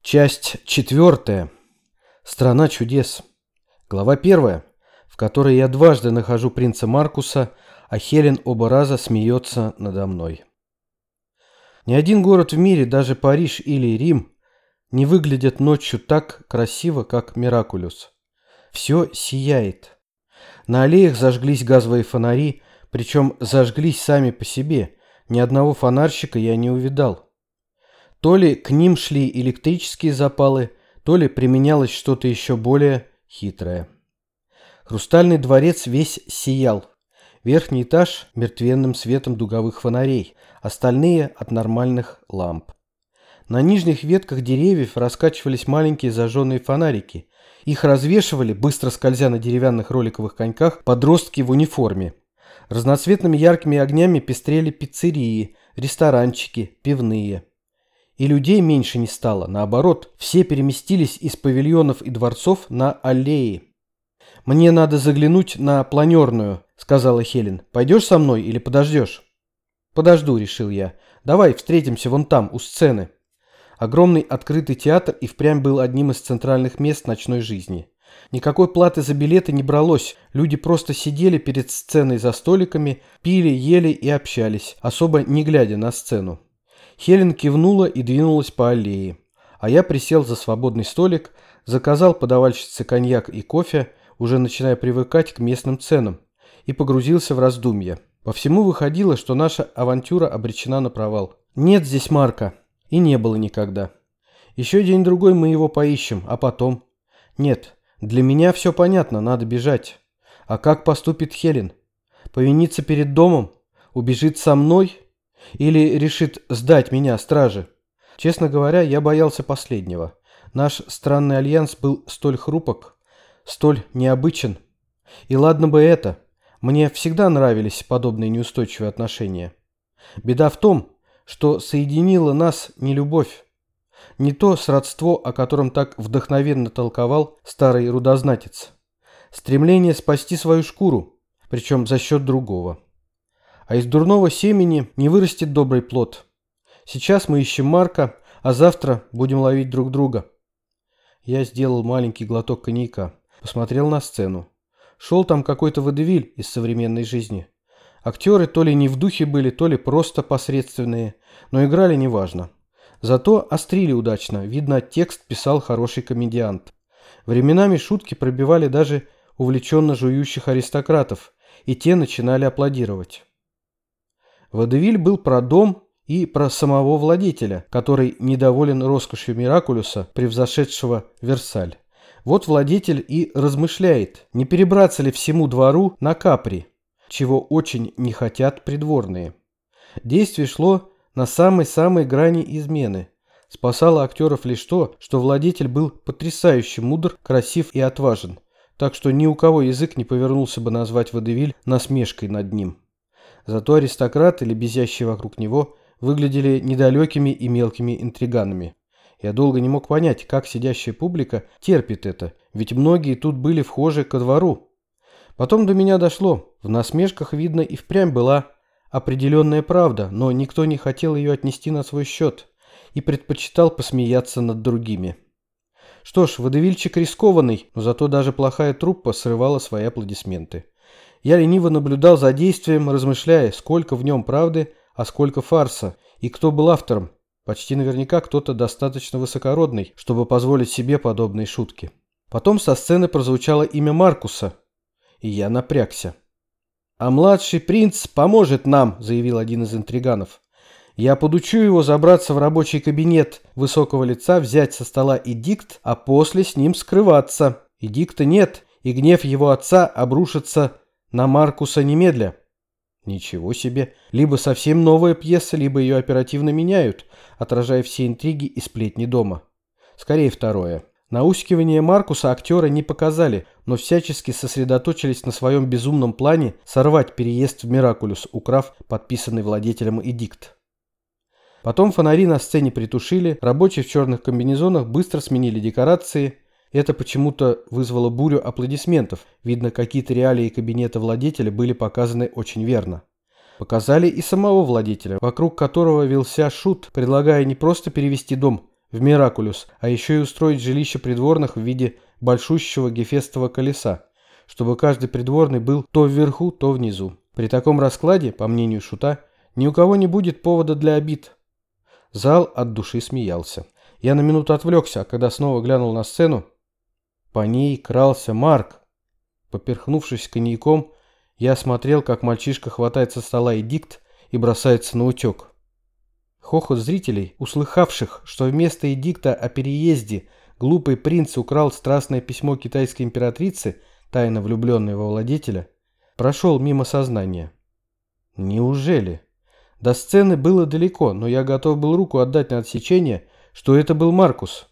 Часть 4. Страна чудес. Глава 1, в которой я дважды нахожу принца Маркуса, а Хелен оба раза смеется надо мной. Ни один город в мире, даже Париж или Рим, не выглядит ночью так красиво, как Миракулюс. Все сияет. На аллеях зажглись газовые фонари, причем зажглись сами по себе. Ни одного фонарщика я не увидал. То ли к ним шли электрические запалы, то ли применялось что-то еще более хитрое. Хрустальный дворец весь сиял. Верхний этаж мертвенным светом дуговых фонарей, остальные от нормальных ламп. На нижних ветках деревьев раскачивались маленькие зажженные фонарики. Их развешивали, быстро скользя на деревянных роликовых коньках, подростки в униформе. Разноцветными яркими огнями пестрели пиццерии, ресторанчики, пивные. И людей меньше не стало, наоборот, все переместились из павильонов и дворцов на аллеи. «Мне надо заглянуть на планерную», — сказала Хелен. «Пойдешь со мной или подождешь?» «Подожду», — решил я. «Давай встретимся вон там, у сцены». Огромный открытый театр и впрямь был одним из центральных мест ночной жизни. Никакой платы за билеты не бралось, люди просто сидели перед сценой за столиками, пили, ели и общались, особо не глядя на сцену. Хелен кивнула и двинулась по аллее, а я присел за свободный столик, заказал подавальщице коньяк и кофе, уже начиная привыкать к местным ценам, и погрузился в раздумья. По всему выходило, что наша авантюра обречена на провал. Нет здесь Марка, и не было никогда. Еще день-другой мы его поищем, а потом... Нет, для меня все понятно, надо бежать. А как поступит Хелен? Повинится перед домом? Убежит со мной? Или решит сдать меня страже? Честно говоря, я боялся последнего. Наш странный альянс был столь хрупок, столь необычен. И ладно бы это. Мне всегда нравились подобные неустойчивые отношения. Беда в том, что соединила нас не любовь. Не то сродство, о котором так вдохновенно толковал старый рудознатец. Стремление спасти свою шкуру, причем за счет другого. А из дурного семени не вырастет добрый плод. Сейчас мы ищем Марка, а завтра будем ловить друг друга. Я сделал маленький глоток коньяка, посмотрел на сцену. Шел там какой-то водевиль из современной жизни. Актеры то ли не в духе были, то ли просто посредственные, но играли неважно. Зато острили удачно, видно, текст писал хороший комедиант. Временами шутки пробивали даже увлеченно жующих аристократов, и те начинали аплодировать. Водевиль был про дом и про самого владетеля, который недоволен роскошью Миракулюса, превзошедшего Версаль. Вот владетель и размышляет, не перебраться ли всему двору на Капри, чего очень не хотят придворные. Действие шло на самой-самой грани измены. Спасало актеров лишь то, что владетель был потрясающе мудр, красив и отважен, так что ни у кого язык не повернулся бы назвать водевиль насмешкой над ним. Зато аристократы, лебезящие вокруг него, выглядели недалекими и мелкими интриганами. Я долго не мог понять, как сидящая публика терпит это, ведь многие тут были вхожи ко двору. Потом до меня дошло, в насмешках, видно, и впрямь была определенная правда, но никто не хотел ее отнести на свой счет и предпочитал посмеяться над другими. Что ж, водевильчик рискованный, но зато даже плохая труппа срывала свои аплодисменты. Я лениво наблюдал за действием, размышляя, сколько в нем правды, а сколько фарса, и кто был автором. Почти наверняка кто-то достаточно высокородный, чтобы позволить себе подобные шутки. Потом со сцены прозвучало имя Маркуса, и я напрягся. «А младший принц поможет нам», — заявил один из интриганов. «Я подучу его забраться в рабочий кабинет высокого лица, взять со стола эдикт, а после с ним скрываться. Эдикта нет, и гнев его отца обрушится на Маркуса немедля». Ничего себе. Либо совсем новая пьеса, либо ее оперативно меняют, отражая все интриги и сплетни дома. Скорее второе. Наускивание Маркуса актеры не показали, но всячески сосредоточились на своем безумном плане сорвать переезд в Миракулюс, украв подписанный владетелем эдикт. Потом фонари на сцене притушили, рабочие в черных комбинезонах быстро сменили декорации. Это почему-то вызвало бурю аплодисментов. Видно, какие-то реалии кабинета владетеля были показаны очень верно. Показали и самого владетеля, вокруг которого вился шут, предлагая не просто перевести дом в Миракулюс, а еще и устроить жилище придворных в виде большущего гефестового колеса, чтобы каждый придворный был то вверху, то внизу. При таком раскладе, по мнению Шута, ни у кого не будет повода для обид. Зал от души смеялся. Я на минуту отвлекся, а когда снова глянул на сцену, по ней крался Марк. Поперхнувшись коньяком, я смотрел, как мальчишка хватает со стола эдикт и бросается на утек. Хохот зрителей, услыхавших, что вместо эдикта о переезде глупый принц украл страстное письмо китайской императрицы, тайно влюбленной во владетеля, прошел мимо сознания. Неужели? До сцены было далеко, но я готов был руку отдать на отсечение, что это был Маркус.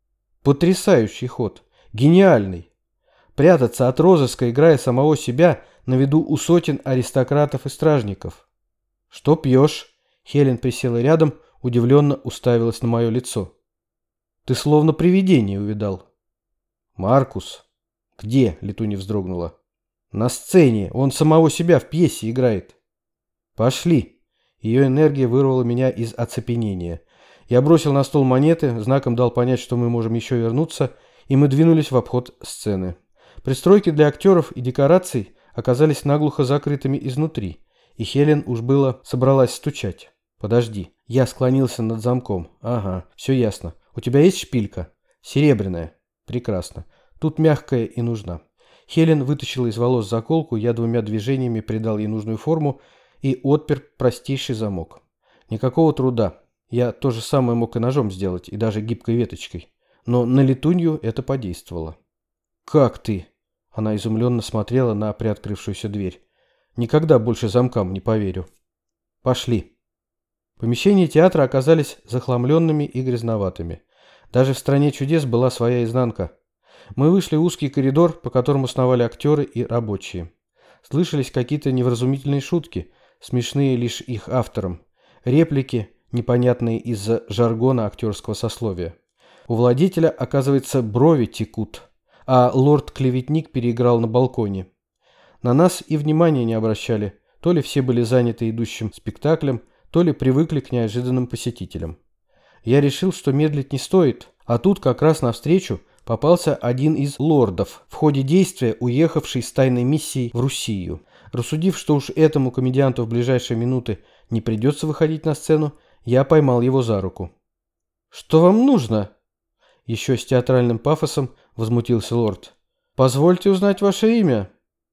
Потрясающий ход, гениальный. Прятаться от розыска, играя самого себя на виду у сотен аристократов и стражников. «Что пьешь?» Хелен присела рядом, удивленно уставилась на мое лицо. «Ты словно привидение увидал». «Маркус?» «Где?» — Летунья вздрогнула. «На сцене. Он самого себя в пьесе играет». «Пошли». Ее энергия вырвала меня из оцепенения. Я бросил на стол монеты, знаком дал понять, что мы можем еще вернуться, и мы двинулись в обход сцены. Пристройки для актеров и декораций оказались наглухо закрытыми изнутри, и Хелен уж было собралась стучать. «Подожди». Я склонился над замком. «Ага, все ясно. У тебя есть шпилька?» «Серебряная». «Прекрасно. Тут мягкая и нужна». Хелен вытащила из волос заколку, я двумя движениями придал ей нужную форму и отпер простейший замок. Никакого труда. Я то же самое мог и ножом сделать, и даже гибкой веточкой. Но на Летунью это подействовало. «Как ты?» Она изумленно смотрела на приоткрывшуюся дверь. «Никогда больше замкам не поверю». «Пошли». Помещения театра оказались захламленными и грязноватыми. Даже в «Стране чудес» была своя изнанка. Мы вышли в узкий коридор, по которому сновали актеры и рабочие. Слышались какие-то невразумительные шутки, смешные лишь их авторам. Реплики, непонятные из-за жаргона актерского сословия. У владетеля, оказывается, брови текут, а лорд-клеветник переиграл на балконе. На нас и внимания не обращали, то ли все были заняты идущим спектаклем, то ли привыкли к неожиданным посетителям. Я решил, что медлить не стоит, а тут как раз навстречу попался один из лордов, в ходе действия уехавший с тайной миссией в Руссию. Рассудив, что уж этому комедианту в ближайшие минуты не придется выходить на сцену, я поймал его за руку. «Что вам нужно?» Еще с театральным пафосом возмутился лорд. «Позвольте узнать ваше имя».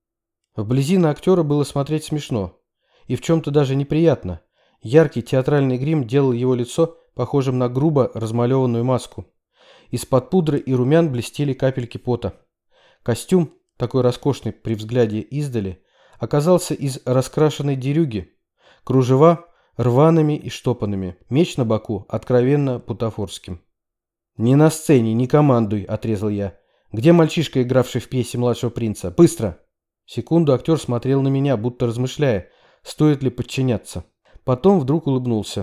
Вблизи на актера было смотреть смешно. И в чем-то даже неприятно. Яркий театральный грим делал его лицо похожим на грубо размалеванную маску. Из-под пудры и румян блестели капельки пота. Костюм, такой роскошный при взгляде издали, оказался из раскрашенной дерюги. Кружева рваными и штопанными, меч на боку откровенно бутафорским. «Не на сцене, не командуй», — отрезал я. «Где мальчишка, игравший в пьесе младшего принца? Быстро!» Секунду актер смотрел на меня, будто размышляя, стоит ли подчиняться. Потом вдруг улыбнулся.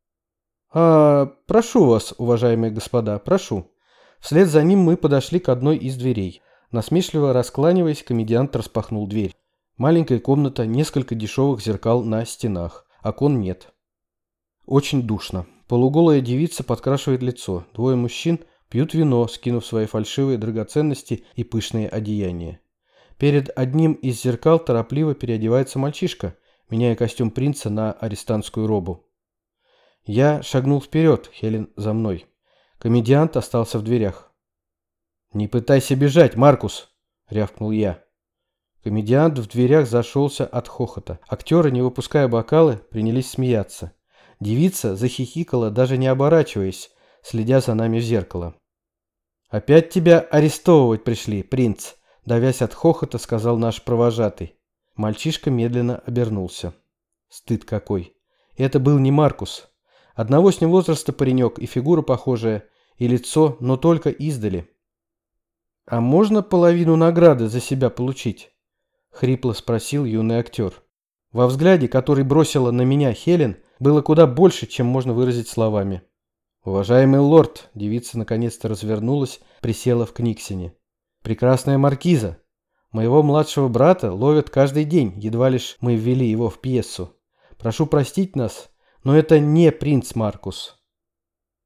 Прошу вас, уважаемые господа, прошу». Вслед за ним мы подошли к одной из дверей. Насмешливо раскланиваясь, комедиант распахнул дверь. Маленькая комната, несколько дешевых зеркал на стенах. Окон нет. Очень душно. Полуголая девица подкрашивает лицо. Двое мужчин пьют вино, скинув свои фальшивые драгоценности и пышные одеяния. Перед одним из зеркал торопливо переодевается мальчишка, меняя костюм принца на арестантскую робу. Я шагнул вперед, Хелен за мной. Комедиант остался в дверях. «Не пытайся бежать, Маркус!» — рявкнул я. Комедиант в дверях зашелся от хохота. Актеры, не выпуская бокалы, принялись смеяться. Девица захихикала, даже не оборачиваясь, следя за нами в зеркало. «Опять тебя арестовывать пришли, принц!» — давясь от хохота, сказал наш провожатый. Мальчишка медленно обернулся. Стыд какой! Это был не Маркус. Одного с ним возраста паренек, и фигура похожая, и лицо, но только издали. «А можно половину награды за себя получить?» — хрипло спросил юный актер. Во взгляде, который бросила на меня Хелен, было куда больше, чем можно выразить словами. «Уважаемый лорд», — девица наконец-то развернулась, присела в книгсине. «Прекрасная маркиза. Моего младшего брата ловят каждый день, едва лишь мы ввели его в пьесу. Прошу простить нас, но это не принц Маркус».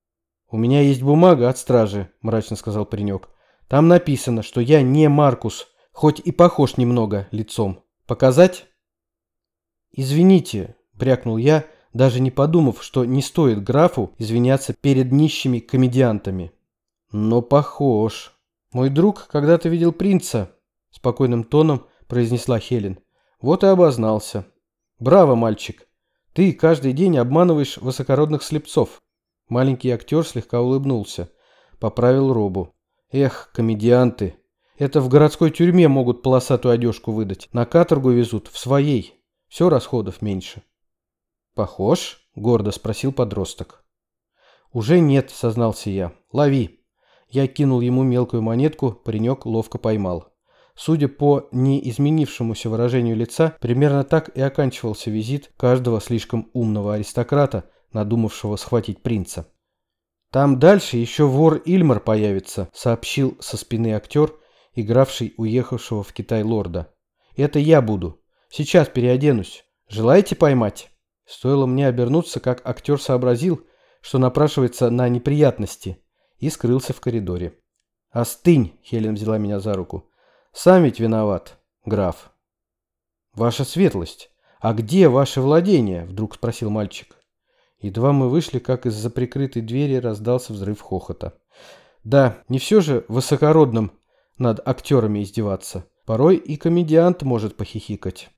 «У меня есть бумага от стражи», – мрачно сказал паренек. «Там написано, что я не Маркус, хоть и похож немного лицом. Показать?» «Извините», – брякнул я, даже не подумав, что не стоит графу извиняться перед нищими комедиантами. «Но похож. Мой друг когда-то видел принца», – спокойным тоном произнесла Хелен. «Вот и обознался. Браво, мальчик. Ты каждый день обманываешь высокородных слепцов». Маленький актер слегка улыбнулся, поправил робу. «Эх, комедианты. Это в городской тюрьме могут полосатую одежку выдать. На каторгу везут в своей. Все расходов меньше». «Похож?» – гордо спросил подросток. «Уже нет», – сознался я. «Лови». Я кинул ему мелкую монетку, паренек ловко поймал. Судя по неизменившемуся выражению лица, примерно так и оканчивался визит каждого слишком умного аристократа, надумавшего схватить принца. «Там дальше еще вор Ильмар появится», – сообщил со спины актер, игравший уехавшего в Китай лорда. «Это я буду. Сейчас переоденусь. Желаете поймать?» Стоило мне обернуться, как актер сообразил, что напрашивается на неприятности, и скрылся в коридоре. «Остынь!» – Хелен взяла меня за руку. «Сам ведь виноват, граф». «Ваша светлость, а где ваши владения?» – вдруг спросил мальчик. Едва мы вышли, как из-за прикрытой двери раздался взрыв хохота. Да, не все же высокородным над актерами издеваться. Порой и комедиант может похихикать.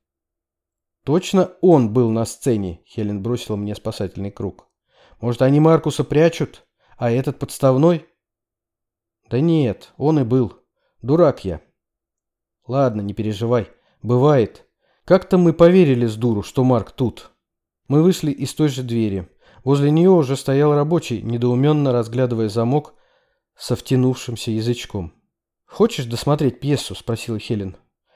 «Точно он был на сцене?» – Хелен бросила мне спасательный круг. «Может, они Маркуса прячут, а этот подставной?» «Да нет, он и был. Дурак я». «Ладно, не переживай. Бывает. Как-то мы поверили с дуру, что Марк тут». Мы вышли из той же двери. Возле нее уже стоял рабочий, недоуменно разглядывая замок со втянувшимся язычком. «Хочешь досмотреть пьесу?» – спросила Хелен.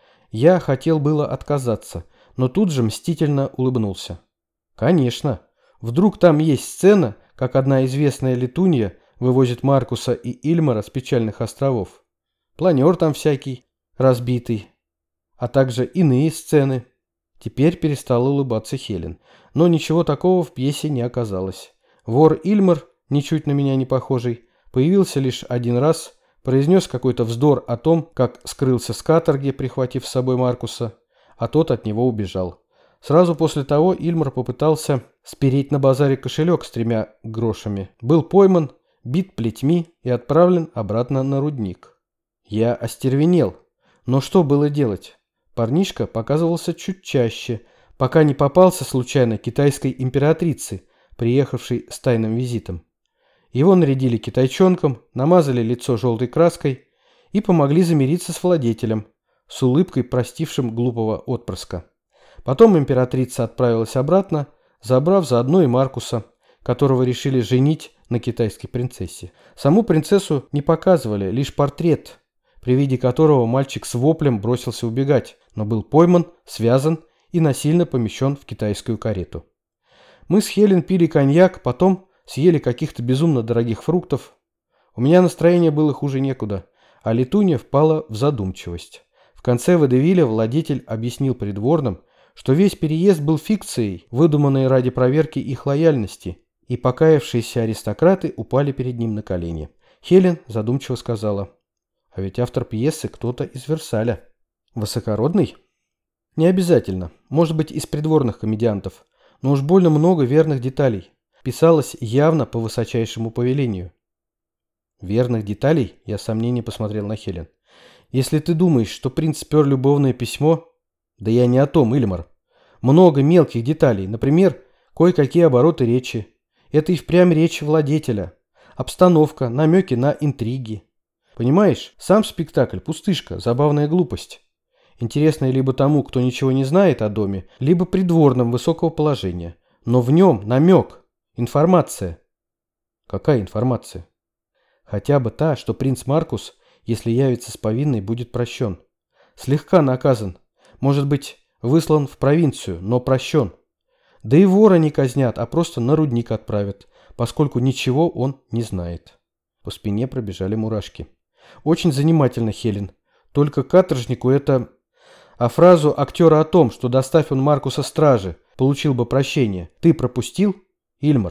Я хотел было отказаться, но тут же мстительно улыбнулся. «Конечно. Вдруг там есть сцена, как одна известная летунья вывозит Маркуса и Ильмара с печальных островов. Планер там всякий, разбитый, а также иные сцены». Теперь перестала улыбаться Хелен. Но ничего такого в пьесе не оказалось. Вор Ильмар, ничуть на меня не похожий, появился лишь один раз, произнес какой-то вздор о том, как скрылся с каторги, прихватив с собой Маркуса, а тот от него убежал. Сразу после того Ильмар попытался спереть на базаре кошелек с 3 грошами. Был пойман, бит плетьми и отправлен обратно на рудник. Я остервенел. Но что было делать? Парнишка показывался чуть чаще, пока не попался случайно китайской императрице, приехавшей с тайным визитом. Его нарядили китайчонком, намазали лицо желтой краской и помогли замириться с владетелем, с улыбкой простившим глупого отпрыска. Потом императрица отправилась обратно, забрав заодно и Маркуса, которого решили женить на китайской принцессе. Саму принцессу не показывали, лишь портрет, при виде которого мальчик с воплем бросился убегать, но был пойман, связан и насильно помещен в китайскую карету. Мы с Хелен пили коньяк, потом съели каких-то безумно дорогих фруктов. У меня настроение было хуже некуда, а летунья впала в задумчивость. В конце водевиля владетель объяснил придворным, что весь переезд был фикцией, выдуманной ради проверки их лояльности, и покаявшиеся аристократы упали перед ним на колени. Хелен задумчиво сказала: «А ведь автор пьесы кто-то из Версаля». «Высокородный?» «Не обязательно. Может быть, из придворных комедиантов. Но уж больно много верных деталей. Писалось явно по высочайшему повелению». «Верных деталей?» – я с сомнением посмотрел на Хелен. «Если ты думаешь, что принц спер любовное письмо...» «Да я не о том, Ильмар. Много мелких деталей. Например, кое-какие обороты речи. Это и впрямь речь владетеля. Обстановка, намеки на интриги. Понимаешь, сам спектакль – пустышка, забавная глупость. Интересная либо тому, кто ничего не знает о доме, либо придворным высокого положения. Но в нем намек, информация». «Какая информация?» «Хотя бы та, что принц Маркус, если явится с повинной, будет прощен. Слегка наказан. Может быть, выслан в провинцию, но прощен. Да и вора не казнят, а просто на рудник отправят, поскольку ничего он не знает». По спине пробежали мурашки. «Очень занимательно, Хелен. Только каторжнику это...» «А фразу актера о том, что, доставь он Маркуса страже, получил бы прощение, ты пропустил, Ильмар?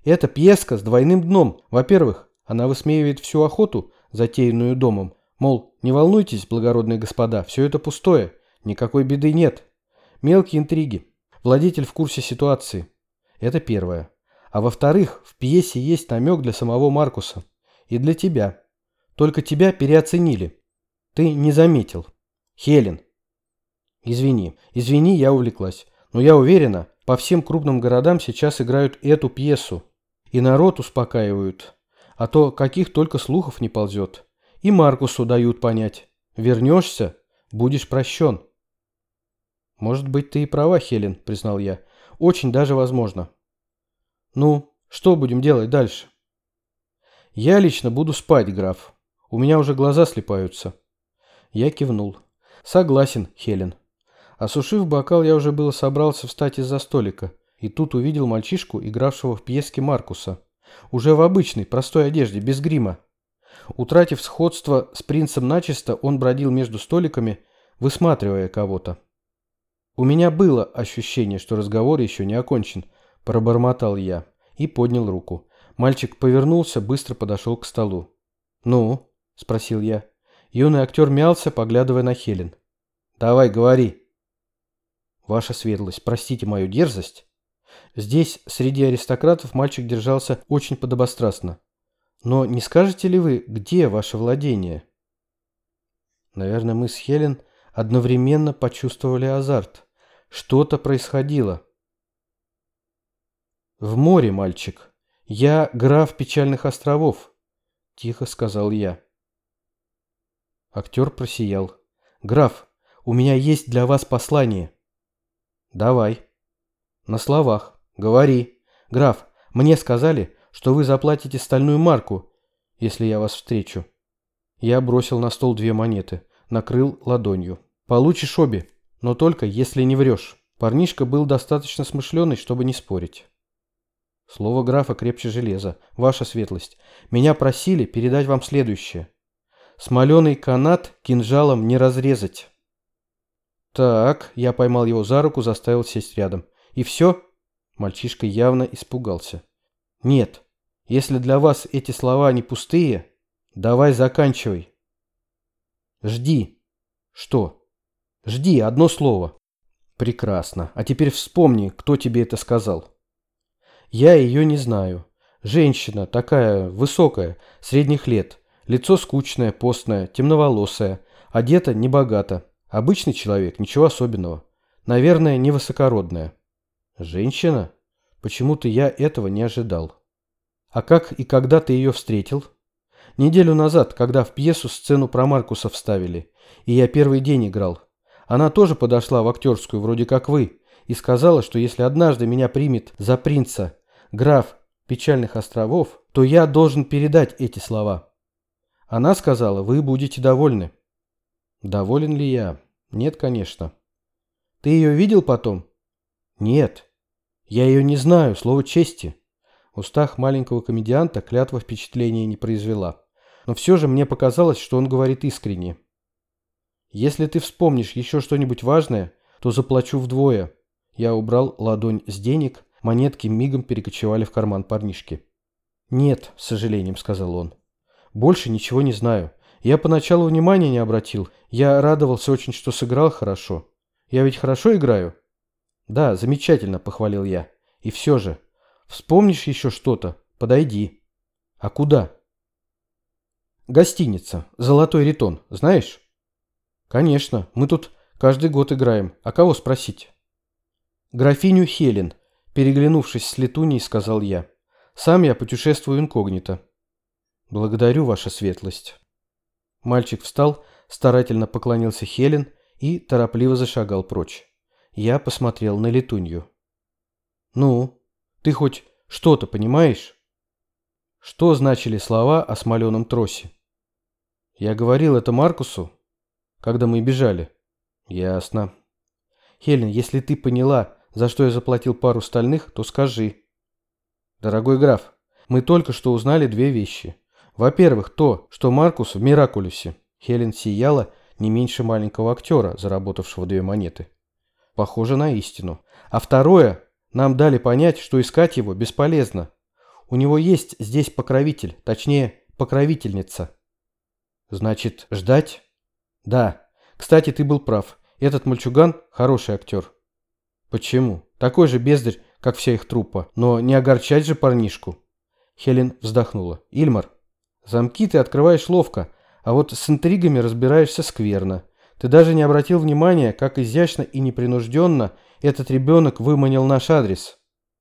Это пьеска с двойным дном. Во-первых, она высмеивает всю охоту, затеянную домом. Мол, не волнуйтесь, благородные господа, все это пустое, никакой беды нет. Мелкие интриги. Владетель в курсе ситуации. Это первое. А во-вторых, в пьесе есть намек для самого Маркуса. И для тебя. Только тебя переоценили. Ты не заметил. Хелен. Извини, я увлеклась. Но я уверена, по всем крупным городам сейчас играют эту пьесу. И народ успокаивают. А то каких только слухов не ползет. И Маркусу дают понять. Вернешься, будешь прощен. Может быть, ты и права, Хелен, признал я. Очень даже возможно. Ну, что будем делать дальше? Я лично буду спать, граф. У меня уже глаза слипаются. Я кивнул. Согласен, Хелен. Осушив бокал, я уже было собрался встать из-за столика. И тут увидел мальчишку, игравшего в пьеске Маркуса. Уже в обычной, простой одежде, без грима. Утратив сходство с принцем начисто, он бродил между столиками, высматривая кого-то. У меня было ощущение, что разговор еще не окончен, пробормотал я и поднял руку. Мальчик повернулся, быстро подошел к столу. «Ну?» – спросил я. Юный актер мялся, поглядывая на Хелен. «Давай, говори». «Ваша светлость, простите мою дерзость». Здесь, среди аристократов, мальчик держался очень подобострастно. «Но не скажете ли вы, где ваше владение?» Наверное, мы с Хелен одновременно почувствовали азарт. Что-то происходило. «В море, мальчик. Я граф Печальных островов», — тихо сказал я. Актер просиял. «Граф, у меня есть для вас послание». «Давай». «На словах. Говори. Граф, мне сказали, что вы заплатите стальную марку, если я вас встречу». Я бросил на стол 2 монеты, накрыл ладонью. «Получишь обе, но только если не врешь». Парнишка был достаточно смышленый, чтобы не спорить. Слово графа крепче железа. Ваша светлость, меня просили передать вам следующее. Смоленый канат кинжалом не разрезать. Так, я поймал его за руку, заставил сесть рядом. И все? Мальчишка явно испугался. Нет, если для вас эти слова не пустые, давай заканчивай. Жди. Что? Жди, одно слово. Прекрасно. А теперь вспомни, кто тебе это сказал. Я ее не знаю. Женщина, такая высокая, средних лет. Лицо скучное, постное, темноволосое. Одета небогато. Обычный человек, ничего особенного. Наверное, невысокородная. Женщина? Почему-то я этого не ожидал. А как и когда ты ее встретил? Неделю назад, когда в пьесу сцену про Маркуса вставили. И я первый день играл. Она тоже подошла в актерскую, вроде как вы, и сказала, что если однажды меня примет за принца граф Печальных островов, то я должен передать эти слова. Она сказала, вы будете довольны. Доволен ли я? Нет, конечно. Ты ее видел потом? Нет. Я ее не знаю, слово чести. В устах маленького комедианта клятва впечатления не произвела. Но все же мне показалось, что он говорит искренне. Если ты вспомнишь еще что-нибудь важное, то заплачу вдвое. Я убрал ладонь с денег, монетки мигом перекочевали в карман парнишки. Нет, с сожалением сказал он. Больше ничего не знаю. Я поначалу внимания не обратил. Я радовался очень, что сыграл хорошо. Я ведь хорошо играю? Да, замечательно, похвалил я. И все же, вспомнишь еще что-то? Подойди. А куда? Гостиница, Золотой Ритон, знаешь? Конечно, мы тут каждый год играем. А кого спросить? Графиню Хелен, переглянувшись с Летуней, сказал я. Сам я путешествую инкогнито. Благодарю, ваша светлость. Мальчик встал, старательно поклонился Хелен и торопливо зашагал прочь. Я посмотрел на Летунью. Ну, ты хоть что-то понимаешь? Что значили слова о смоленом тросе? Я говорил это Маркусу, когда мы бежали. Ясно. Хелен, если ты поняла, за что я заплатил пару стальных, то скажи. Дорогой граф, мы только что узнали 2 вещи. Во-первых, то, что Маркус в Миракулюсе. Хелен сияла не меньше маленького актера, заработавшего 2 монеты. Похоже на истину. А второе, нам дали понять, что искать его бесполезно. У него есть здесь покровитель, точнее, покровительница. Значит, ждать? Да. Кстати, ты был прав. Этот мальчуган хороший актер. Почему? Такой же бездарь, как вся их труппа. Но не огорчать же парнишку. Хелен вздохнула. Ильмар, замки ты открываешь ловко, а вот с интригами разбираешься скверно. Ты даже не обратил внимания, как изящно и непринужденно этот ребенок выманил наш адрес.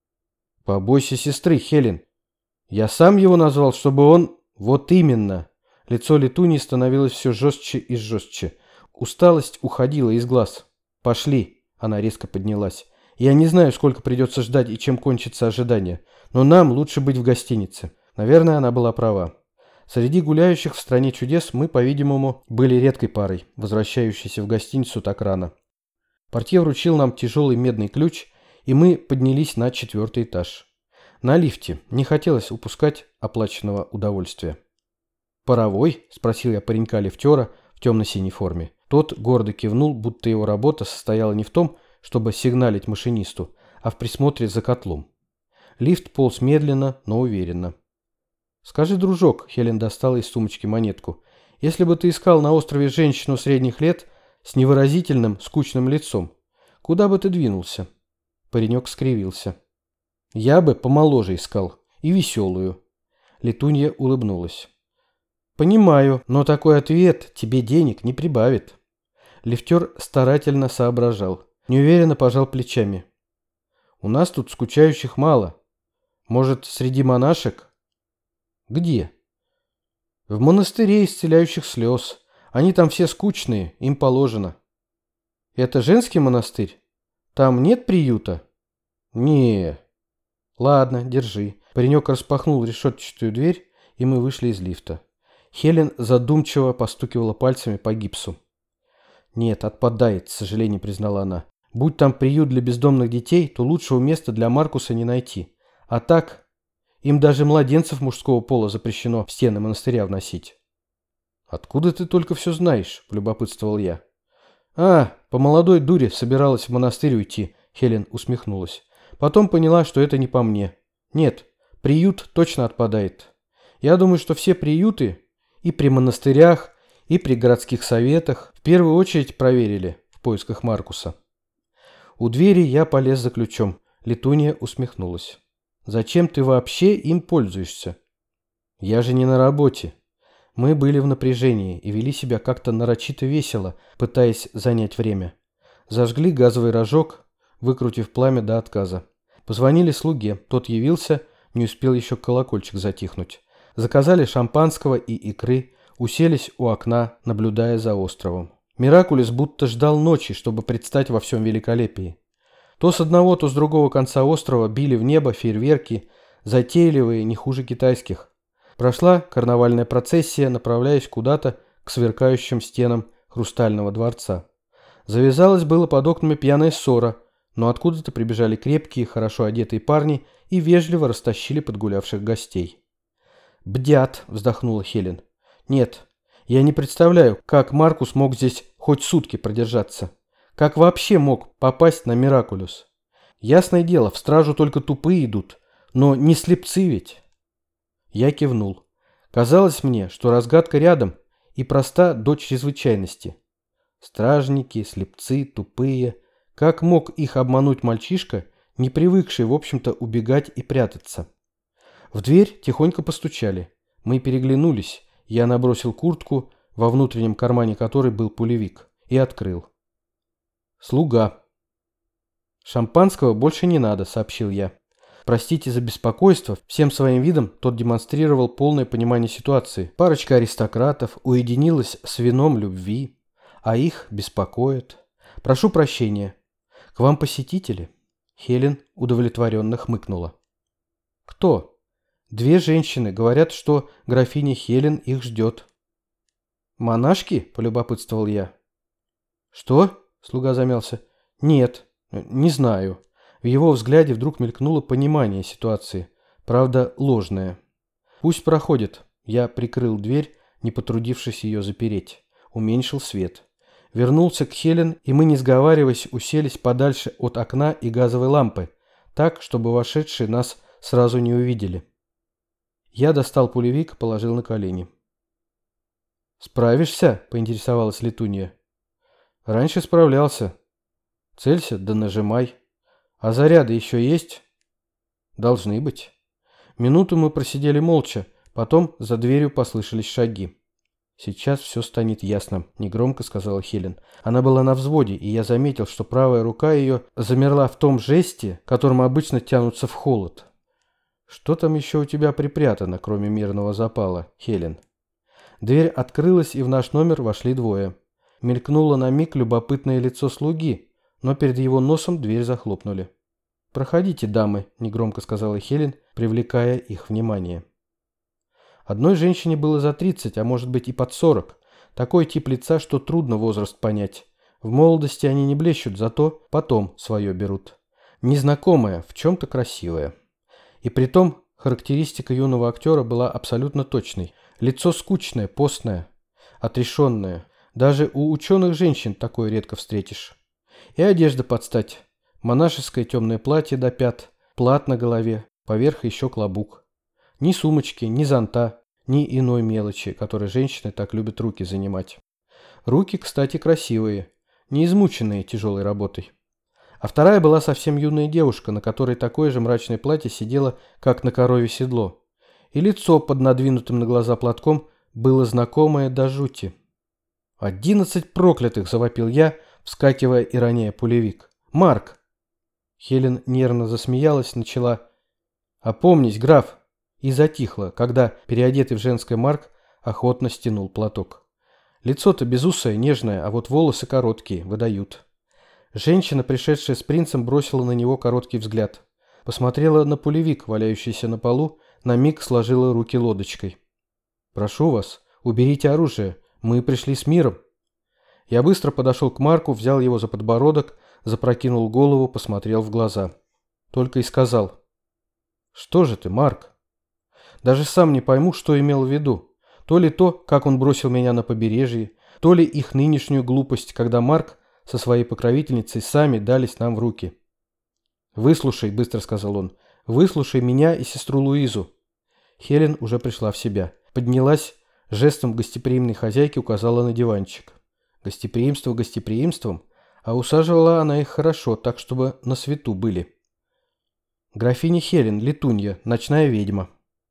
Побойся сестры, Хелен. Я сам его назвал, чтобы он... Вот именно. Лицо Летуньи становилось все жестче и жестче. Усталость уходила из глаз. Пошли. Она резко поднялась. Я не знаю, сколько придется ждать и чем кончится ожидание, но нам лучше быть в гостинице. Наверное, она была права. Среди гуляющих в стране чудес мы, по-видимому, были редкой парой, возвращающейся в гостиницу так рано. Портье вручил нам тяжелый медный ключ, и мы поднялись на 4-й этаж. На лифте не хотелось упускать оплаченного удовольствия. «Паровой?» – спросил я паренька-лифтера в темно-синей форме. Тот гордо кивнул, будто его работа состояла не в том, чтобы сигналить машинисту, а в присмотре за котлом. Лифт полз медленно, но уверенно. «Скажи, дружок», — Хелен достала из сумочки монетку, «если бы ты искал на острове женщину средних лет с невыразительным, скучным лицом, куда бы ты двинулся?» Паренек скривился. «Я бы помоложе искал и веселую». Летунья улыбнулась. «Понимаю, но такой ответ тебе денег не прибавит». Лифтер старательно соображал. Неуверенно пожал плечами. «У нас тут скучающих мало. Может, среди монашек?» «Где?» «В монастыре исцеляющих слез. Они там все скучные, им положено». «Это женский монастырь? Там нет приюта?» «Не». «Ладно, держи». Паренек распахнул решетчатую дверь, и мы вышли из лифта. Хелен задумчиво постукивала пальцами по гипсу. «Нет, отпадает», — с сожалением признала она. «Будь там приют для бездомных детей, то лучшего места для Маркуса не найти. А так, им даже младенцев мужского пола запрещено в стены монастыря вносить». «Откуда ты только все знаешь?» – полюбопытствовал я. По молодой дуре собиралась в монастырь уйти», – Хелен усмехнулась. «Потом поняла, что это не по мне. Нет, приют точно отпадает. Я думаю, что все приюты и при монастырях, и при городских советах в первую очередь проверили в поисках Маркуса». У двери я полез за ключом. Летунья усмехнулась. «Зачем ты вообще им пользуешься?» «Я же не на работе». Мы были в напряжении и вели себя как-то нарочито весело, пытаясь занять время. Зажгли газовый рожок, выкрутив пламя до отказа. Позвонили слуге, тот явился, не успел еще колокольчик затихнуть. Заказали шампанского и икры, уселись у окна, наблюдая за островом. Миракулис будто ждал ночи, чтобы предстать во всем великолепии. То с одного, то с другого конца острова били в небо фейерверки, затейливые, не хуже китайских. Прошла карнавальная процессия, направляясь куда-то к сверкающим стенам хрустального дворца. Завязалась было под окнами пьяная ссора, но откуда-то прибежали крепкие, хорошо одетые парни и вежливо растащили подгулявших гостей. «Бдят», — вздохнула Хелен. «Нет, я не представляю, как Маркус мог здесь хоть сутки продержаться. Как вообще мог попасть на Миракулис? Ясное дело, в стражу только тупые идут, но не слепцы ведь». Я кивнул. Казалось мне, что разгадка рядом и проста до чрезвычайности. Стражники, слепцы, тупые. Как мог их обмануть мальчишка, не привыкший, в общем-то, убегать и прятаться? В дверь тихонько постучали. Мы переглянулись. Я набросил куртку, во внутреннем кармане которой был пулевик, и открыл. «Слуга». «Шампанского больше не надо», — сообщил я. Простите за беспокойство, всем своим видом тот демонстрировал полное понимание ситуации. Парочка аристократов уединилась с вином любви, а их беспокоит. Прошу прощения. К вам посетители? Хелен удовлетворенно хмыкнула. Кто? Две женщины говорят, что графиня Хелен их ждет. Монашки? Полюбопытствовал я. Что? Слуга замялся. Нет, не знаю. В его взгляде вдруг мелькнуло понимание ситуации, правда ложное. «Пусть проходит». Я прикрыл дверь, не потрудившись ее запереть. Уменьшил свет. Вернулся к Хелен, и мы, не сговариваясь, уселись подальше от окна и газовой лампы, так, чтобы вошедшие нас сразу не увидели. Я достал пулевик и положил на колени. «Справишься?» – поинтересовалась Летунья. «Раньше справлялся. Целься, да нажимай. А заряды еще есть?» «Должны быть». Минуту мы просидели молча, потом за дверью послышались шаги. «Сейчас все станет ясно», – негромко сказала Хелен. Она была на взводе, и я заметил, что правая рука ее замерла в том жесте, которым обычно тянутся в холод. «Что там еще у тебя припрятано, кроме мирного запала, Хелен?» Дверь открылась, и в наш номер вошли двое. Мелькнуло на миг любопытное лицо слуги, но перед его носом дверь захлопнули. «Проходите, дамы», – негромко сказала Хелен, привлекая их внимание. Одной женщине было за 30, а может быть и под 40. Такой тип лица, что трудно возраст понять. В молодости они не блещут, зато потом свое берут. Незнакомая, в чем-то красивая. И притом характеристика юного актера была абсолютно точной. Лицо скучное, постное, отрешенное. Даже у ученых женщин такое редко встретишь. И одежда под стать. Монашеское темное платье до пят, плат на голове, поверх еще клобук. Ни сумочки, ни зонта, ни иной мелочи, которой женщины так любят руки занимать. Руки, кстати, красивые, не измученные тяжелой работой. А вторая была совсем юная девушка, на которой такое же мрачное платье сидело, как на корове седло. И лицо под надвинутым на глаза платком было знакомое до жути. 11 проклятых!» – завопил я, вскакивая и роняя пулевик. «Марк!» Хелен нервно засмеялась, начала: «Опомнись, граф!» и затихла, когда, переодетый в женское, Марк охотно стянул платок. Лицо-то безусое, нежное, а вот волосы короткие, выдают. Женщина, пришедшая с принцем, бросила на него короткий взгляд. Посмотрела на пулевик, валяющийся на полу, на миг сложила руки лодочкой. «Прошу вас, уберите оружие, мы пришли с миром». Я быстро подошел к Марку, взял его за подбородок, запрокинул голову, посмотрел в глаза. Только и сказал: «Что же ты, Марк?» Даже сам не пойму, что имел в виду. То ли то, как он бросил меня на побережье, то ли их нынешнюю глупость, когда Марк со своей покровительницей сами дались нам в руки. «Выслушай», — быстро сказал он, — «выслушай меня и сестру Луизу». Хелен уже пришла в себя. Поднялась, жестом гостеприимной хозяйки указала на диванчик. Гостеприимство гостеприимством, а усаживала она их хорошо, так, чтобы на свету были. «Графиня Хелен, Летунья, ночная ведьма».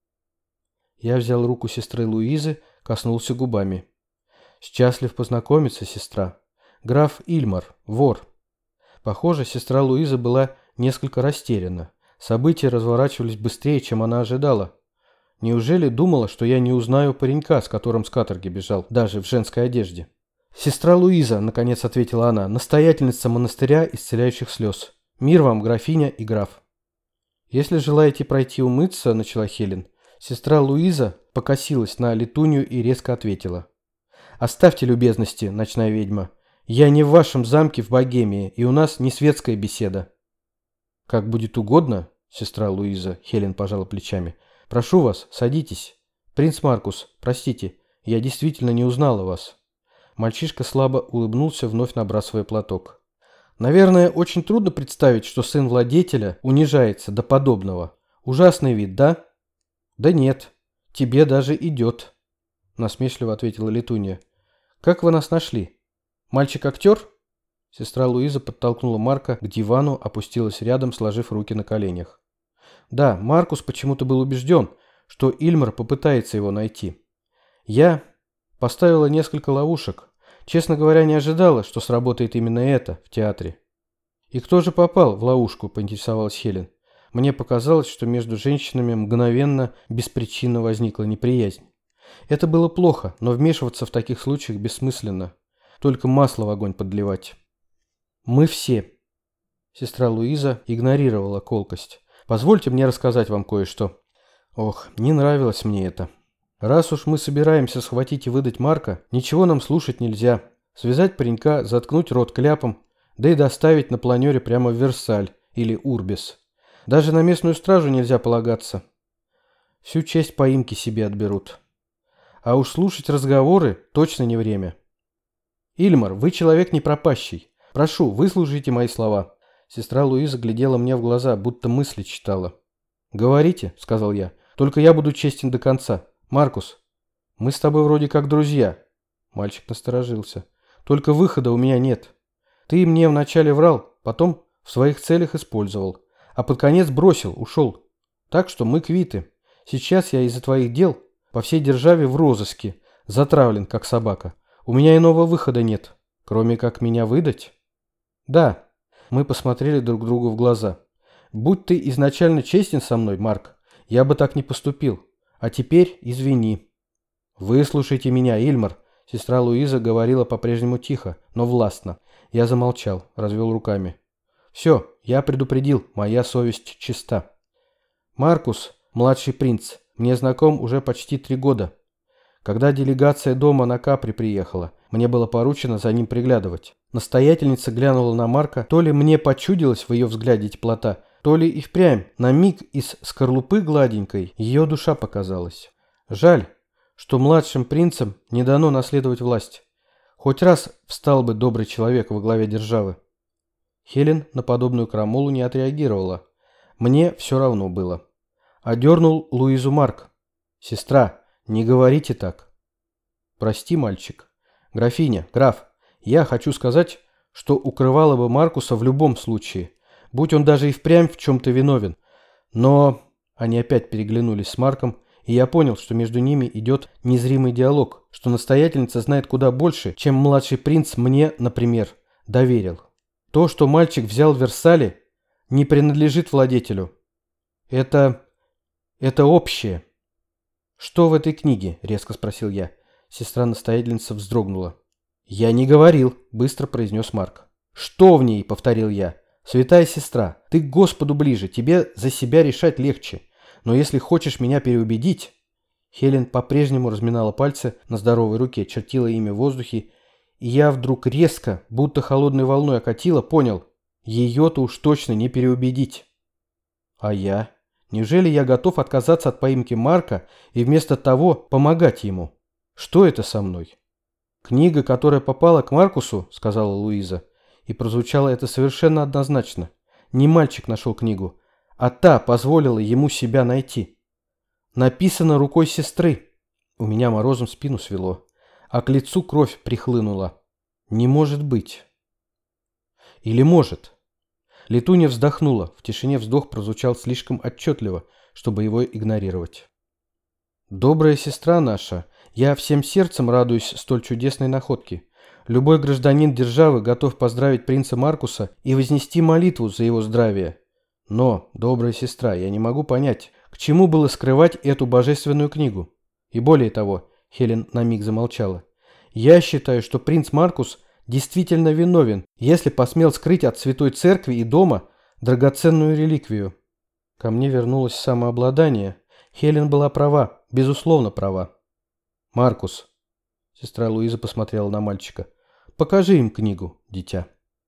Я взял руку сестры Луизы, коснулся губами. «Счастлив познакомиться, сестра. Граф Ильмар, вор». Похоже, сестра Луиза была несколько растеряна. События разворачивались быстрее, чем она ожидала. Неужели думала, что я не узнаю паренька, с которым с каторги бежал, даже в женской одежде? «Сестра Луиза», — наконец ответила она, — «настоятельница монастыря исцеляющих слез. Мир вам, графиня и граф». «Если желаете пройти умыться», — начала Хелен. Сестра Луиза покосилась на Летунью и резко ответила: «Оставьте любезности, ночная ведьма. Я не в вашем замке в Богемии, и у нас не светская беседа». «Как будет угодно, сестра Луиза», — Хелен пожала плечами. «Прошу вас, садитесь. Принц Маркус, простите, я действительно не узнала вас». Мальчишка слабо улыбнулся, вновь набрасывая платок. «Наверное, очень трудно представить, что сын владетеля унижается до подобного. Ужасный вид, да?» «Да нет, тебе даже идет», — насмешливо ответила Летунья. «Как вы нас нашли? Мальчик-актер?» Сестра Луиза подтолкнула Марка к дивану, опустилась рядом, сложив руки на коленях. Да, Маркус почему-то был убежден, что Ильмар попытается его найти. Я поставила несколько ловушек. Честно говоря, не ожидала, что сработает именно это в театре. «И кто же попал в ловушку?» – поинтересовалась Хелен. Мне показалось, что между женщинами мгновенно, беспричинно возникла неприязнь. Это было плохо, но вмешиваться в таких случаях бессмысленно. Только масло в огонь подливать. «Мы все». Сестра Луиза игнорировала колкость. «Позвольте мне рассказать вам кое-что». Ох, не нравилось мне это. Раз уж мы собираемся схватить и выдать Марка, ничего нам слушать нельзя. Связать паренька, заткнуть рот кляпом, да и доставить на планере прямо в Версаль или Урбис. Даже на местную стражу нельзя полагаться. Всю честь поимки себе отберут. А уж слушать разговоры точно не время. «Ильмар, вы человек не пропащий. Прошу, выслушайте мои слова». Сестра Луиза глядела мне в глаза, будто мысли читала. «Говорите», — сказал я. Только я буду честен до конца. Маркус, мы с тобой вроде как друзья». Мальчик насторожился. «Только выхода у меня нет. Ты мне вначале врал, потом в своих целях использовал, а под конец бросил, ушел. Так что мы квиты. Сейчас я из-за твоих дел по всей державе в розыске, затравлен как собака. У меня иного выхода нет, кроме как меня выдать». «Да». Мы посмотрели друг другу в глаза. «Будь ты изначально честен со мной, Марк, я бы так не поступил. А теперь извини». «Выслушайте меня, Ильмар». Сестра Луиза говорила по-прежнему тихо, но властно. Я замолчал, развел руками. «Все, я предупредил, моя совесть чиста. Маркус, младший принц, мне знаком уже почти 3 года. Когда делегация дома на Капри приехала, мне было поручено за ним приглядывать. Настоятельница глянула на Марка, то ли мне почудилось в ее взгляде теплота, то ли и впрямь, на миг из скорлупы гладенькой, ее душа показалась. Жаль, что младшим принцам не дано наследовать власть. Хоть раз встал бы добрый человек во главе державы». Хелен на подобную крамолу не отреагировала. Мне все равно было. Одернул Луизу Марк. «Сестра, не говорите так». «Прости, мальчик. Графиня, граф, я хочу сказать, что укрывало бы Маркуса в любом случае, будь он даже и впрямь в чем-то виновен. Но...» Они опять переглянулись с Марком, и я понял, что между ними идет незримый диалог, что настоятельница знает куда больше, чем младший принц мне, например, доверил. То, что мальчик взял в Версале, не принадлежит владетелю. Это общее. «Что в этой книге?» – резко спросил я. Сестра-настоятельница вздрогнула. «Я не говорил», – быстро произнес Марк. «Что в ней?» – повторил я. «Святая сестра, ты к Господу ближе, тебе за себя решать легче. Но если хочешь меня переубедить...» Хелен по-прежнему разминала пальцы на здоровой руке, чертила ими в воздухе, и я вдруг резко, будто холодной волной окатила, понял, ее-то уж точно не переубедить. А я? Неужели я готов отказаться от поимки Марка и вместо того помогать ему? Что это со мной? «Книга, которая попала к Маркусу», — сказала Луиза, и прозвучало это совершенно однозначно. Не мальчик нашел книгу, а та позволила ему себя найти. Написано рукой сестры. У меня морозом спину свело, а к лицу кровь прихлынула. Не может быть. Или может? Летунья вздохнула. В тишине вздох прозвучал слишком отчетливо, чтобы его игнорировать. «Добрая сестра наша, я всем сердцем радуюсь столь чудесной находке. Любой гражданин державы готов поздравить принца Маркуса и вознести молитву за его здравие. Но, добрая сестра, я не могу понять, к чему было скрывать эту божественную книгу. И более того», — Хелен на миг замолчала, «я считаю, что принц Маркус действительно виновен, если посмел скрыть от святой церкви и дома драгоценную реликвию». Ко мне вернулось самообладание. Хелен была права, безусловно права. «Маркус», — сестра Луиза посмотрела на мальчика, — «покажи им книгу, дитя».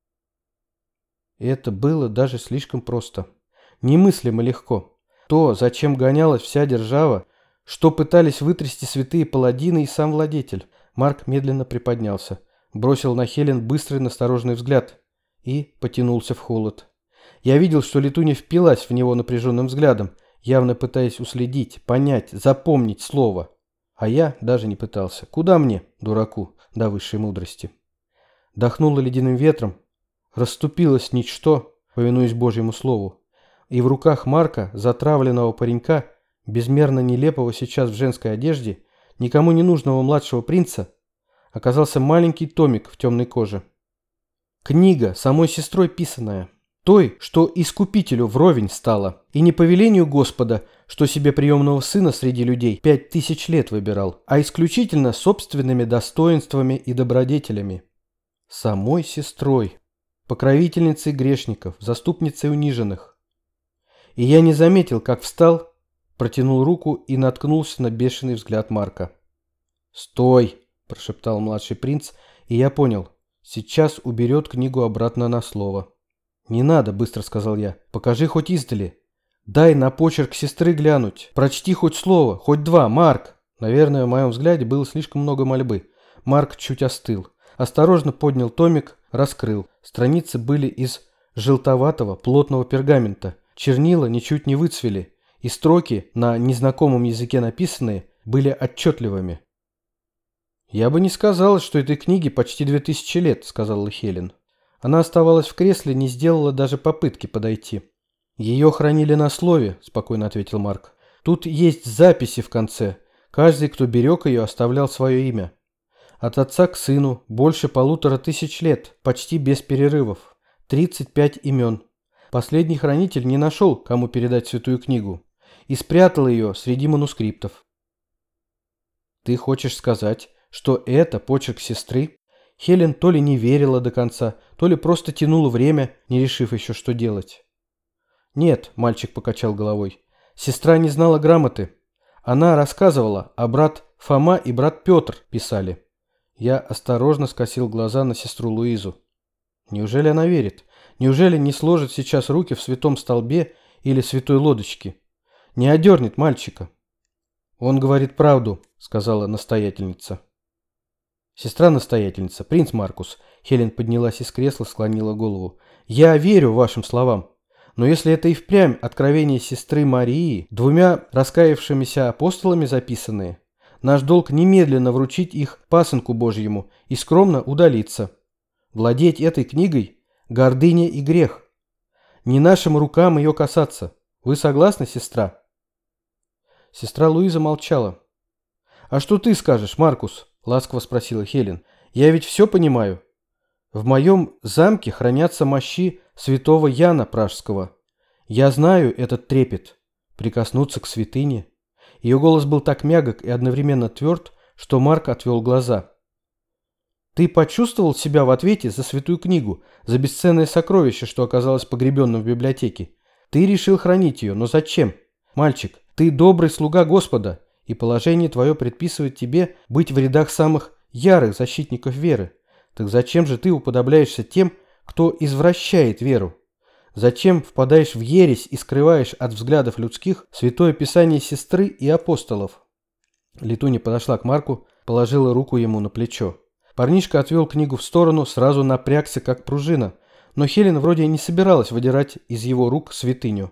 Это было даже слишком просто. Немыслимо легко. То, зачем гонялась вся держава, что пытались вытрясти святые паладины и сам владетель. Марк медленно приподнялся, бросил на Хелен быстрый настороженный взгляд и потянулся в холод. Я видел, что Летунья впилась в него напряженным взглядом, явно пытаясь уследить, понять, запомнить слово. А я даже не пытался. Куда мне, дураку, до высшей мудрости? Дохнуло ледяным ветром, расступилось ничто, повинуясь Божьему слову. И в руках Марка, затравленного паренька, безмерно нелепого сейчас в женской одежде, никому не нужного младшего принца, оказался маленький томик в темной коже. Книга, самой сестрой писанная. Той, что искупителю вровень стала. И не по велению Господа, что себе приемного сына среди людей 5000 лет выбирал, а исключительно собственными достоинствами и добродетелями. Самой сестрой. Покровительницей грешников, заступницей униженных. И я не заметил, как встал, протянул руку и наткнулся на бешеный взгляд Марка. «Стой!» – прошептал младший принц, и я понял, сейчас уберет книгу обратно на слово. «Не надо», – быстро сказал я, – «покажи хоть издали. Дай на почерк сестры глянуть, прочти хоть слово, хоть 2, Марк». Наверное, в моем взгляде было слишком много мольбы. Марк чуть остыл. Осторожно поднял томик, раскрыл. Страницы были из желтоватого, плотного пергамента. Чернила ничуть не выцвели, и строки, на незнакомом языке написанные, были отчетливыми. «Я бы не сказала, что этой книге почти 2000 лет», — сказала Хелен. Она оставалась в кресле, не сделала даже попытки подойти. «Ее хранили на слове», — спокойно ответил Марк. «Тут есть записи в конце. Каждый, кто берег ее, оставлял свое имя. От отца к сыну больше 1500 лет, почти без перерывов. 35 имен. Последний хранитель не нашел, кому передать святую книгу, и спрятал ее среди манускриптов». «Ты хочешь сказать, что это почерк сестры?» Хелен то ли не верила до конца, то ли просто тянула время, не решив еще, что делать. «Нет», — мальчик покачал головой, — «сестра не знала грамоты. Она рассказывала, а брат Фома и брат Петр писали». Я осторожно скосил глаза на сестру Луизу. Неужели она верит? Неужели не сложит сейчас руки в святом столбе или святой лодочке? Не одернет мальчика? «Он говорит правду», — сказала настоятельница. «Сестра-настоятельница, принц Маркус», — Хелен поднялась из кресла, склонила голову, — «я верю вашим словам. Но если это и впрямь откровение сестры Марии, 2 раскаявшимися апостолами записанные, наш долг немедленно вручить их пасынку Божьему и скромно удалиться. Владеть этой книгой – гордыня и грех. Не нашим рукам ее касаться. Вы согласны, сестра?» Сестра Луиза молчала. «А что ты скажешь, Маркус?» — ласково спросила Хелен. «Я ведь все понимаю. В моем замке хранятся мощи святого Яна Пражского. Я знаю этот трепет. Прикоснуться к святыне». Ее голос был так мягок и одновременно тверд, что Марк отвел глаза. «Ты почувствовал себя в ответе за святую книгу, за бесценное сокровище, что оказалось погребенным в библиотеке? Ты решил хранить ее, но зачем? Мальчик, ты добрый слуга Господа, и положение твое предписывает тебе быть в рядах самых ярых защитников веры. Так зачем же ты уподобляешься тем, кто извращает веру? Зачем впадаешь в ересь и скрываешь от взглядов людских святое писание сестры и апостолов?» Летунья подошла к Марку, положила руку ему на плечо. Парнишка отвел книгу в сторону, сразу напрягся, как пружина, но Хелен вроде не собиралась выдирать из его рук святыню.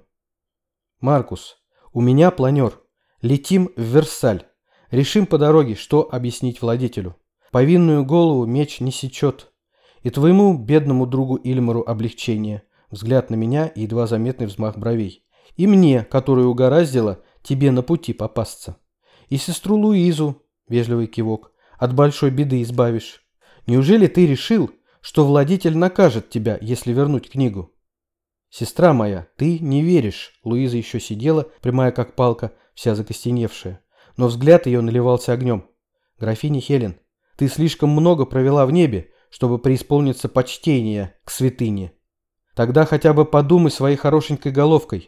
«Маркус, у меня планер. Летим в Версаль. Решим по дороге, что объяснить владетелю. Повинную голову меч не сечет. И твоему бедному другу Ильмару облегчение». Взгляд на меня и едва заметный взмах бровей. «И мне, которую угораздило тебе на пути попасться. И сестру Луизу», вежливый кивок, «от большой беды избавишь. Неужели ты решил, что владетель накажет тебя, если вернуть книгу?» «Сестра моя, ты не веришь». Луиза еще сидела, прямая как палка, вся закостеневшая. Но взгляд ее наливался огнем. «Графиня Хелен, ты слишком много провела в небе, чтобы преисполниться почтения к святыне. Тогда хотя бы подумай своей хорошенькой головкой.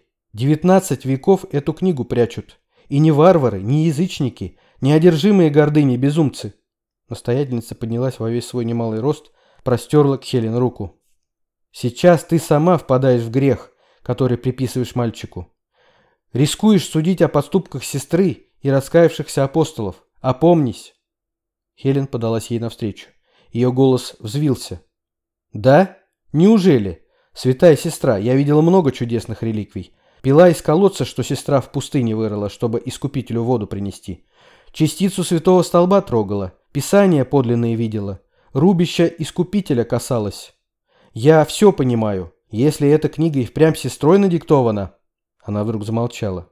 19 веков эту книгу прячут. И ни варвары, ни язычники, ни одержимые гордыней безумцы». Настоятельница поднялась во весь свой немалый рост, простерла к Хелен руку. «Сейчас ты сама впадаешь в грех, который приписываешь мальчику. Рискуешь судить о поступках сестры и раскаявшихся апостолов. Опомнись!» Хелен подалась ей навстречу. Ее голос взвился. «Да? Неужели? Святая сестра, я видела много чудесных реликвий. Пила из колодца, что сестра в пустыне вырыла, чтобы искупителю воду принести. Частицу святого столба трогала, писания подлинные видела, рубища искупителя касалась. Я все понимаю. Если эта книга и впрямь сестрой надиктована...» Она вдруг замолчала.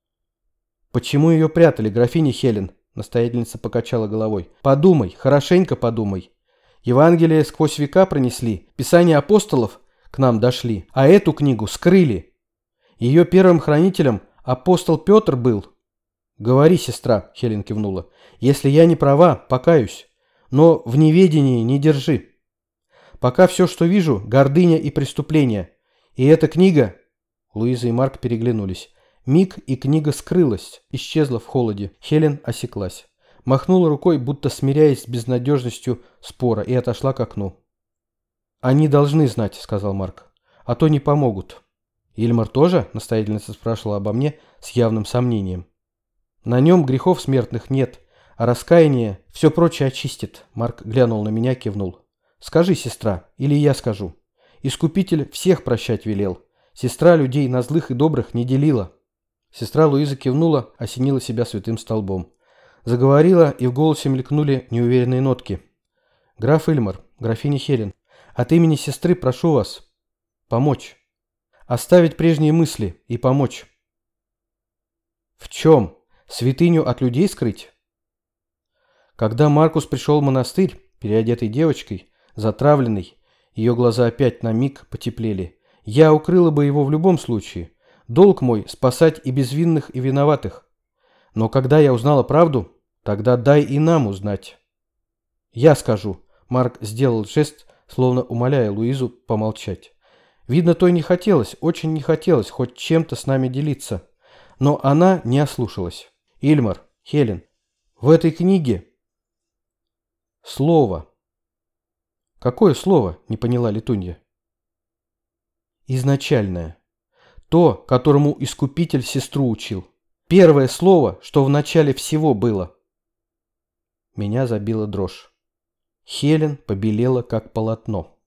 «Почему ее прятали, графиня Хелен?» Настоятельница покачала головой. «Подумай, хорошенько подумай. Евангелие сквозь века пронесли, писания апостолов к нам дошли, а эту книгу скрыли. Ее первым хранителем апостол Петр был». «Говори, сестра», — Хелен кивнула. «Если я не права, покаюсь. Но в неведении не держи. Пока все, что вижу, гордыня и преступление. И эта книга...» Луиза и Марк переглянулись. Миг, и книга скрылась, исчезла в холоде. Хелен осеклась. Махнула рукой, будто смиряясь с безнадежностью спора, и отошла к окну. «Они должны знать», — сказал Марк. «А то не помогут». «Ильмар тоже?» — настоятельница спрашивала обо мне с явным сомнением. «На нем грехов смертных нет, а раскаяние все прочее очистит», — Марк глянул на меня, кивнул. «Скажи, сестра, или я скажу. Искупитель всех прощать велел. Сестра людей на злых и добрых не делила». Сестра Луиза кивнула, осенила себя святым столбом. Заговорила, и в голосе мелькнули неуверенные нотки. «Граф Ильмар, графиня Хелен, от имени сестры прошу вас помочь. Оставить прежние мысли и помочь». «В чем? Святыню от людей скрыть?» Когда Маркус пришел в монастырь, переодетый девочкой, затравленный, ее глаза опять на миг потеплели, я укрыла бы его в любом случае. Долг мой — спасать и безвинных, и виноватых. Но когда я узнала правду, тогда дай и нам узнать. Я скажу. Марк сделал жест, словно умоляя Луизу помолчать. Видно, той не хотелось, очень не хотелось хоть чем-то с нами делиться. Но она не ослушалась. Ильмар, Хелен, в этой книге слово. Какое слово? Не поняла Летунья. Изначальное. То, которому Искупитель сестру учил. Первое слово, что в начале всего было. Меня забила дрожь. Хелен побелела, как полотно.